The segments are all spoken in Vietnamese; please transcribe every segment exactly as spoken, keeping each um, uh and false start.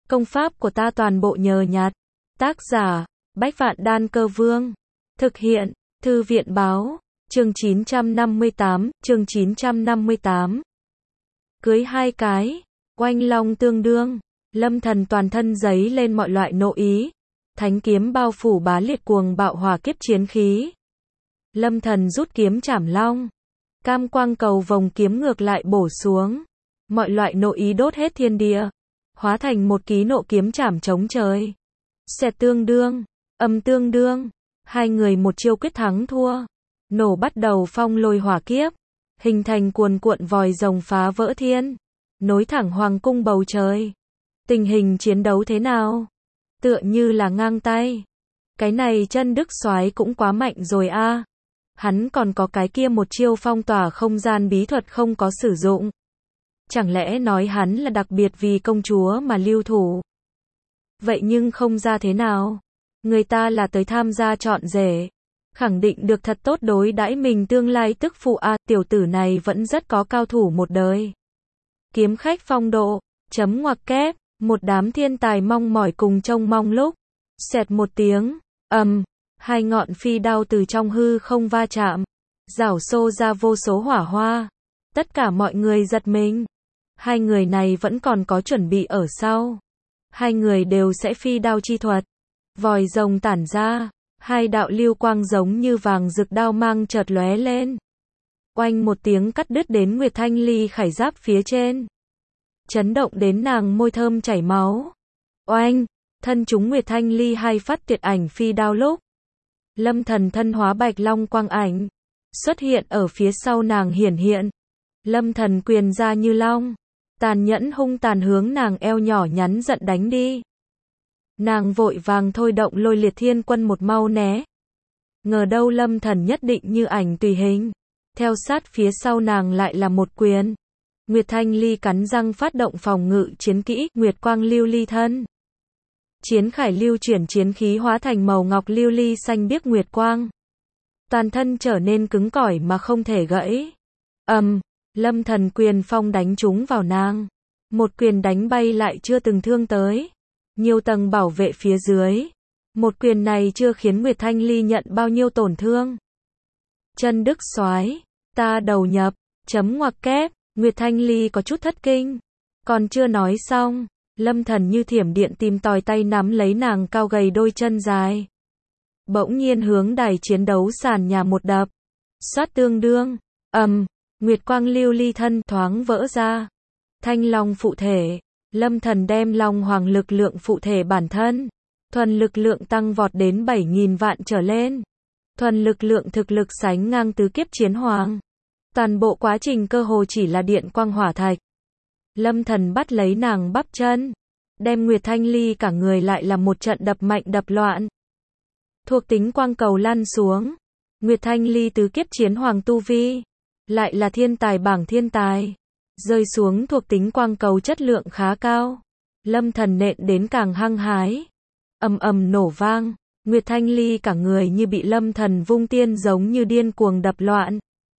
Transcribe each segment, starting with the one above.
Công pháp của ta toàn bộ nhờ nhặt. Tác giả, Bách Vạn Đan Cơ Vương. Thực hiện, Thư viện Báo. Chương chín trăm năm mươi tám, chương chín trăm năm mươi tám. Cưới hai cái, oanh long tương đương. Lâm Thần toàn thân giấy lên mọi loại nộ ý. Thánh kiếm bao phủ bá liệt cuồng bạo hỏa kiếp chiến khí. Lâm Thần rút kiếm chảm long. Cam quang cầu vòng kiếm ngược lại bổ xuống. Mọi loại nộ ý đốt hết thiên địa. Hóa thành một ký nộ kiếm chảm chống trời. Xẹt tương đương, âm tương đương. Hai người một chiêu quyết thắng thua. Nổ bắt đầu phong lôi hỏa kiếp. Hình thành cuồn cuộn vòi rồng phá vỡ thiên. Nối thẳng hoàng cung bầu trời. Tình hình chiến đấu thế nào? Tựa như là ngang tay. Cái này chân Đức Soái cũng quá mạnh rồi a. Hắn còn có cái kia một chiêu phong tỏa không gian bí thuật không có sử dụng. Chẳng lẽ nói hắn là đặc biệt vì công chúa mà lưu thủ? Vậy nhưng không ra thế nào? Người ta là tới tham gia chọn rể. Khẳng định được thật tốt đối đãi mình tương lai tức phụ a, tiểu tử này vẫn rất có cao thủ một đời. Kiếm khách phong độ, chấm ngoặc kép, một đám thiên tài mong mỏi cùng trông mong lúc. Xẹt một tiếng, ầm, hai ngọn phi đao từ trong hư không va chạm. Rảo xô ra vô số hỏa hoa. Tất cả mọi người giật mình. Hai người này vẫn còn có chuẩn bị ở sau. Hai người đều sẽ phi đao chi thuật. Vòi rồng tản ra. Hai đạo lưu quang giống như vàng rực đao mang chợt lóe lên. Oanh một tiếng cắt đứt đến Nguyệt Thanh Ly khải giáp phía trên. Chấn động đến nàng môi thơm chảy máu. Oanh, thân chúng Nguyệt Thanh Ly hai phát tuyệt ảnh phi đao lúc. Lâm Thần thân hóa bạch long quang ảnh. Xuất hiện ở phía sau nàng hiển hiện. Lâm Thần quyền ra như long. Tàn nhẫn hung tàn hướng nàng eo nhỏ nhắn giận đánh đi. Nàng vội vàng thôi động lôi liệt thiên quân một mau né. Ngờ đâu Lâm Thần nhất định như ảnh tùy hình. Theo sát phía sau nàng lại là một quyền. Nguyệt Thanh Ly cắn răng phát động phòng ngự chiến kỹ, Nguyệt Quang Lưu Ly Thân. Chiến khải lưu chuyển chiến khí hóa thành màu ngọc lưu ly xanh biếc nguyệt quang. Toàn thân trở nên cứng cỏi mà không thể gãy. Ầm, um, Lâm Thần quyền phong đánh trúng vào nàng. Một quyền đánh bay lại chưa từng thương tới. Nhiều tầng bảo vệ phía dưới. Một quyền này chưa khiến Nguyệt Thanh Ly nhận bao nhiêu tổn thương. Chân Đức Soái, ta đầu nhập, chấm ngoặc kép, Nguyệt Thanh Ly có chút thất kinh. Còn chưa nói xong, Lâm Thần như thiểm điện tìm tòi tay nắm lấy nàng cao gầy đôi chân dài. Bỗng nhiên hướng đài chiến đấu sàn nhà một đập. Xoát tương đương, ầm, um, Nguyệt Quang Lưu Ly Thân thoáng vỡ ra. Thanh long phụ thể, Lâm Thần đem long hoàng lực lượng phụ thể bản thân. Thuần lực lượng tăng vọt đến bảy nghìn vạn trở lên. Thuần lực lượng thực lực sánh ngang tứ kiếp chiến hoàng. Toàn bộ quá trình cơ hồ chỉ là điện quang hỏa thạch. Lâm Thần bắt lấy nàng bắp chân. Đem Nguyệt Thanh Ly cả người lại là một trận đập mạnh đập loạn. Thuộc tính quang cầu lăn xuống. Nguyệt Thanh Ly tứ kiếp chiến hoàng tu vi. Lại là thiên tài bảng thiên tài. Rơi xuống thuộc tính quang cầu chất lượng khá cao. Lâm Thần nện đến càng hăng hái. Ầm ầm nổ vang. Nguyệt Thanh Ly cả người như bị Lâm Thần vung tiên giống như điên cuồng đập loạn.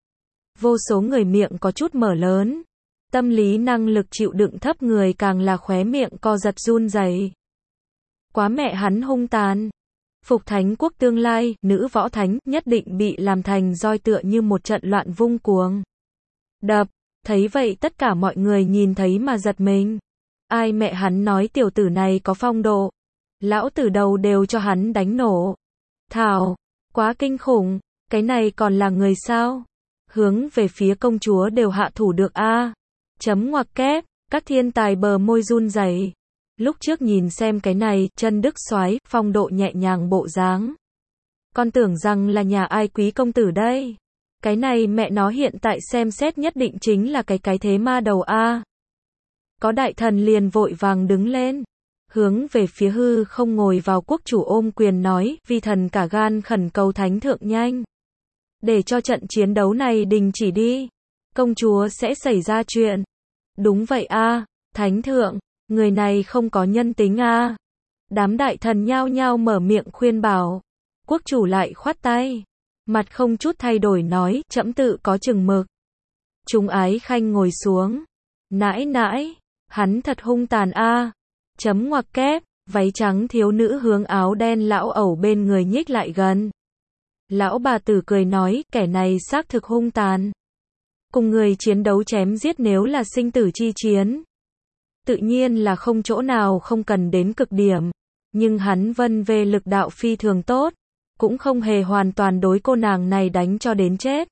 Vô số người miệng có chút mở lớn. Tâm lý năng lực chịu đựng thấp người càng là khóe miệng co giật run rẩy. Quá mẹ hắn hung tàn. Phục Thánh quốc tương lai, nữ võ thánh, nhất định bị làm thành roi tựa như một trận loạn vung cuồng. Đập, thấy vậy tất cả mọi người nhìn thấy mà giật mình. Ai mẹ hắn nói tiểu tử này có phong độ. Lão tử đầu đều cho hắn đánh nổ. Thảo, quá kinh khủng, cái này còn là người sao? Hướng về phía công chúa đều hạ thủ được a. À. Chấm ngoặc kép, các thiên tài bờ môi run rẩy. Lúc trước nhìn xem cái này, chân Đức Soái, phong độ nhẹ nhàng bộ dáng. Con tưởng rằng là nhà ai quý công tử đây. Cái này mẹ nó hiện tại xem xét nhất định chính là cái cái thế ma đầu a. À. Có đại thần liền vội vàng đứng lên. Hướng về phía hư không ngồi vào quốc chủ ôm quyền nói, vi thần cả gan khẩn cầu thánh thượng nhanh. Để cho trận chiến đấu này đình chỉ đi. Công chúa sẽ xảy ra chuyện. Đúng vậy a, à, thánh thượng, người này không có nhân tính a. À. Đám đại thần nhao nhao mở miệng khuyên bảo. Quốc chủ lại khoát tay. Mặt không chút thay đổi nói, trẫm tự có chừng mực. Chúng ái khanh ngồi xuống. Nãi nãi, hắn thật hung tàn a. À. Chấm ngoặc kép, váy trắng thiếu nữ hướng áo đen lão ẩu bên người nhích lại gần. Lão bà tử cười nói, kẻ này xác thực hung tàn. Cùng người chiến đấu chém giết nếu là sinh tử chi chiến. Tự nhiên là không chỗ nào không cần đến cực điểm. Nhưng hắn vân về lực đạo phi thường tốt. Cũng không hề hoàn toàn đối cô nàng này đánh cho đến chết.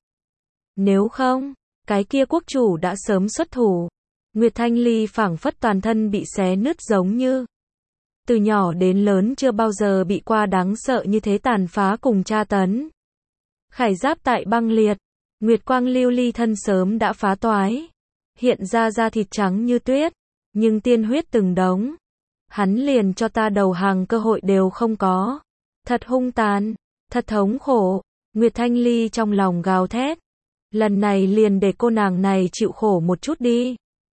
Nếu không, cái kia quốc chủ đã sớm xuất thủ. Nguyệt Thanh Ly phảng phất toàn thân bị xé nứt giống như. Từ nhỏ đến lớn chưa bao giờ bị qua đáng sợ như thế tàn phá cùng tra tấn. Khải giáp tại băng liệt. Nguyệt quang lưu ly thân sớm đã phá toái. Hiện ra da thịt trắng như tuyết. Nhưng tiên huyết từng đống. Hắn liền cho ta đầu hàng cơ hội đều không có. Thật hung tàn. Thật thống khổ. Nguyệt Thanh Ly trong lòng gào thét. Lần này liền để cô nàng này chịu khổ một chút đi.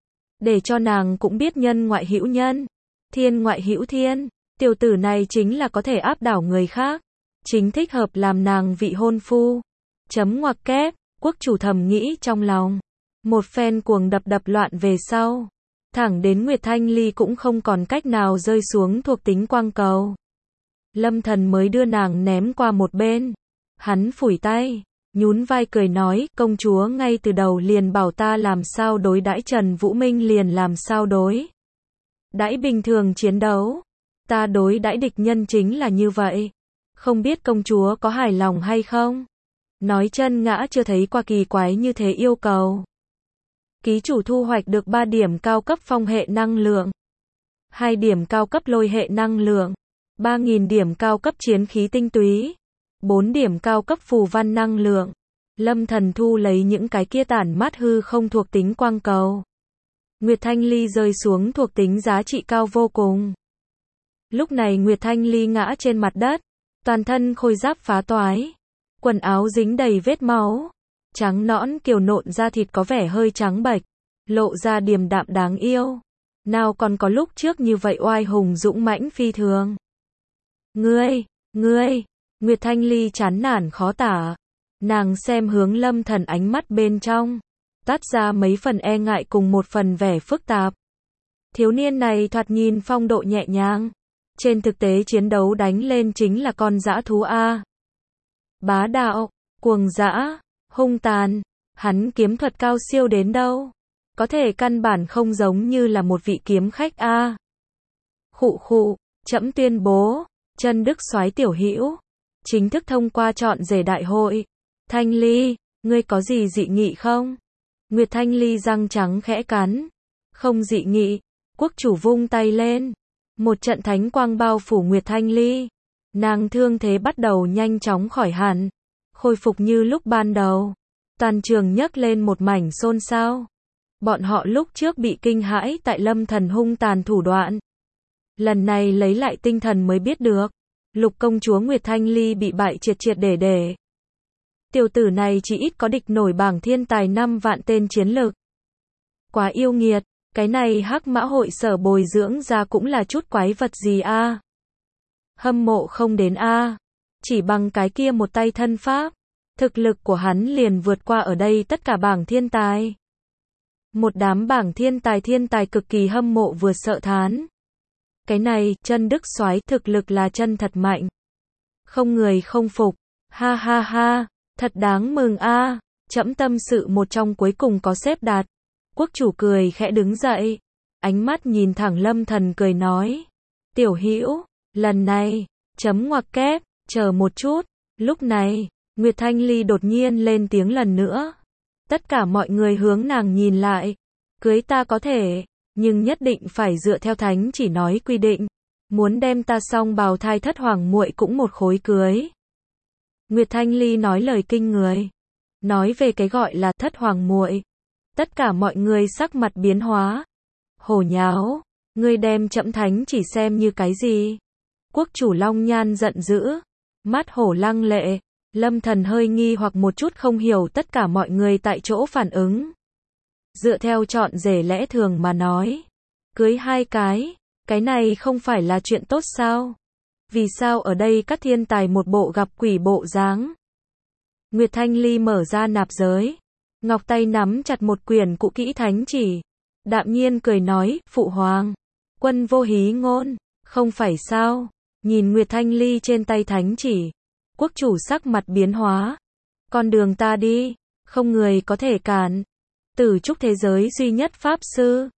Để cho nàng cũng biết nhân ngoại hữu nhân. Thiên ngoại hữu thiên. Tiểu tử này chính là có thể áp đảo người khác. Chính thích hợp làm nàng vị hôn phu. Chấm ngoặc kép. Quốc chủ thầm nghĩ trong lòng. Một phen cuồng đập đập loạn về sau. Thẳng đến Nguyệt Thanh Ly cũng không còn cách nào rơi xuống thuộc tính quang cầu. Lâm Thần mới đưa nàng ném qua một bên. Hắn phủi tay, nhún vai cười nói, công chúa ngay từ đầu liền bảo ta làm sao đối đãi Trần Vũ Minh liền làm sao đối đãi bình thường chiến đấu. Ta đối đãi địch nhân chính là như vậy. Không biết công chúa có hài lòng hay không? Nói chân ngã chưa thấy qua kỳ quái như thế yêu cầu. Ký chủ thu hoạch được ba điểm cao cấp phong hệ năng lượng, hai điểm cao cấp lôi hệ năng lượng, ba nghìn điểm cao cấp chiến khí tinh túy, bốn điểm cao cấp phù văn năng lượng. Lâm Thần thu lấy những cái kia tản mát hư không thuộc tính quang cầu. Nguyệt Thanh Ly rơi xuống thuộc tính giá trị cao vô cùng. Lúc này Nguyệt Thanh Ly ngã trên mặt đất, toàn thân khôi giáp phá toái, quần áo dính đầy vết máu, trắng nõn kiều nộn da thịt có vẻ hơi trắng bệch, lộ ra điềm đạm đáng yêu. Nào còn có lúc trước như vậy oai hùng dũng mãnh phi thường. Ngươi, ngươi, Nguyệt Thanh Ly chán nản khó tả. Nàng xem hướng Lâm Thần ánh mắt bên trong, tắt ra mấy phần e ngại cùng một phần vẻ phức tạp. Thiếu niên này thoạt nhìn phong độ nhẹ nhàng, trên thực tế chiến đấu đánh lên chính là con dã thú A. Bá đạo, cuồng dã, hung tàn, hắn kiếm thuật cao siêu đến đâu? Có thể căn bản không giống như là một vị kiếm khách A. Khụ khụ, trẫm tuyên bố, Chân Đức Soái tiểu hữu, chính thức thông qua chọn rể đại hội. Thanh Ly, ngươi có gì dị nghị không? Nguyệt Thanh Ly răng trắng khẽ cắn. Không dị nghị. Quốc chủ vung tay lên. Một trận thánh quang bao phủ Nguyệt Thanh Ly. Nàng thương thế bắt đầu nhanh chóng khỏi hẳn. Khôi phục như lúc ban đầu. Toàn trường nhấc lên một mảnh xôn xao. Bọn họ lúc trước bị kinh hãi tại Lâm Thần hung tàn thủ đoạn. Lần này lấy lại tinh thần mới biết được. Lục công chúa Nguyệt Thanh Ly bị bại triệt triệt để để. Tiểu tử này chỉ ít có địch nổi bảng thiên tài năm vạn tên chiến lực. Quá yêu nghiệt, cái này hắc mã hội sở bồi dưỡng ra cũng là chút quái vật gì a? Hâm mộ không đến a? Chỉ bằng cái kia một tay thân pháp, thực lực của hắn liền vượt qua ở đây tất cả bảng thiên tài. Một đám bảng thiên tài thiên tài cực kỳ hâm mộ vừa sợ thán. Cái này, Chân Đức Soái thực lực là chân thật mạnh. Không người không phục. Ha ha ha, thật đáng mừng a. Trẫm tâm sự một trong cuối cùng có xếp đạt. Quốc chủ cười khẽ đứng dậy, ánh mắt nhìn thẳng Lâm Thần cười nói: "Tiểu hữu, lần này, chấm ngoặc kép, chờ một chút." Lúc này, Nguyệt Thanh Ly đột nhiên lên tiếng lần nữa. Tất cả mọi người hướng nàng nhìn lại. "Cưới ta có thể, nhưng nhất định phải dựa theo thánh chỉ nói quy định, muốn đem ta song bào thai thất hoàng muội cũng một khối cưới." Nguyệt Thanh Ly nói lời kinh người, nói về cái gọi là thất hoàng muội, tất cả mọi người sắc mặt biến hóa. Hổ nháo, ngươi đem trẫm thánh chỉ xem như cái gì? Quốc chủ Long Nhan giận dữ, mắt hổ lăng lệ. Lâm Thần hơi nghi hoặc một chút không hiểu tất cả mọi người tại chỗ phản ứng. Dựa theo chọn rể lẽ thường mà nói, cưới hai cái, cái này không phải là chuyện tốt sao? Vì sao ở đây các thiên tài một bộ gặp quỷ bộ dáng? Nguyệt Thanh Ly mở ra nạp giới, ngọc tay nắm chặt một quyển cũ kỹ thánh chỉ, đạm nhiên cười nói: "Phụ hoàng, Quân vô hí ngôn, không phải sao? Nhìn Nguyệt Thanh Ly trên tay thánh chỉ, quốc chủ sắc mặt biến hóa. Con đường ta đi, không người có thể cản. Tử trúc thế giới duy nhất pháp sư,